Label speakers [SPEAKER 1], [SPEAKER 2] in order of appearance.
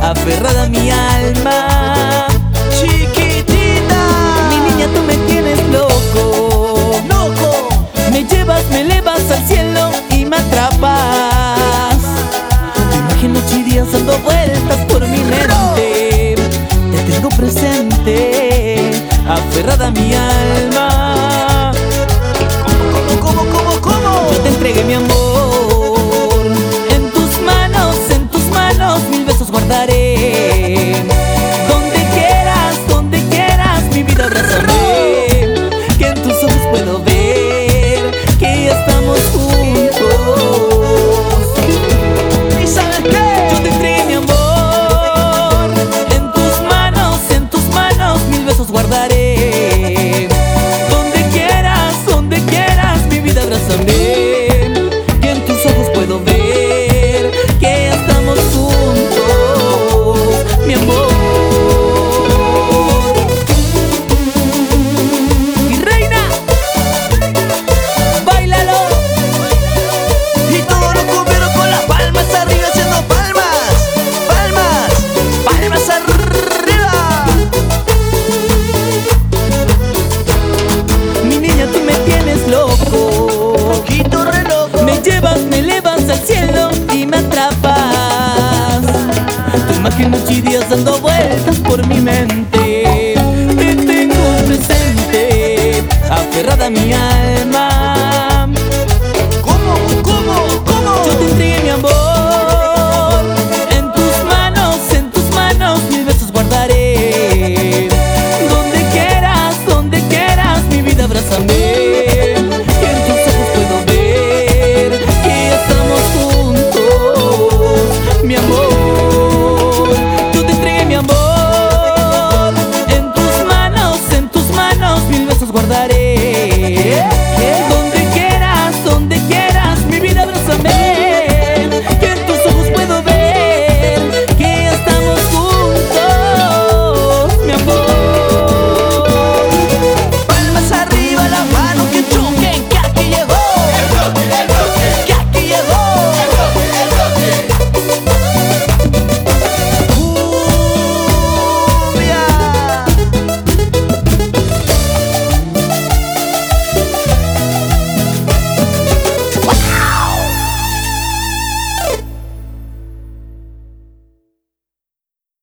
[SPEAKER 1] aferrada a mi alma.
[SPEAKER 2] Chiquitita,
[SPEAKER 1] Mi niña, tú me tienes loco,
[SPEAKER 2] loco.
[SPEAKER 1] me llevas, me elevas al cielo y me atrapas. Tu imagen noche y día dando vueltas por mi mente. Te tengo presente, aferrada a mi alma.
[SPEAKER 2] ¿Cómo?
[SPEAKER 1] Yo te entregué mi amor, en tus manos mil besos guardaré. Donde quieras, mi vida abrázame, que en tus ojos puedo ver que ya estamos juntos.
[SPEAKER 2] ¿Y sabes qué?
[SPEAKER 1] Yo te entregué mi amor, en tus manos mil besos guardaré. Donde quieras, mi vida abrázame, que en tus ojos puedo ver que ya estamos juntos, mi amor. Mi reina, báilalo.
[SPEAKER 2] Y todos los cumberos con las palmas arriba haciendo palmas, palmas, palmas arriba.
[SPEAKER 1] Mi niña, tú me tienes loco,
[SPEAKER 2] Poquito re loco.
[SPEAKER 1] me llevas, me elevas al cielo y me atrapas. Tu imagen noche y días dando vueltas por mi mente. Te tengo presente, aferrada a mi alma.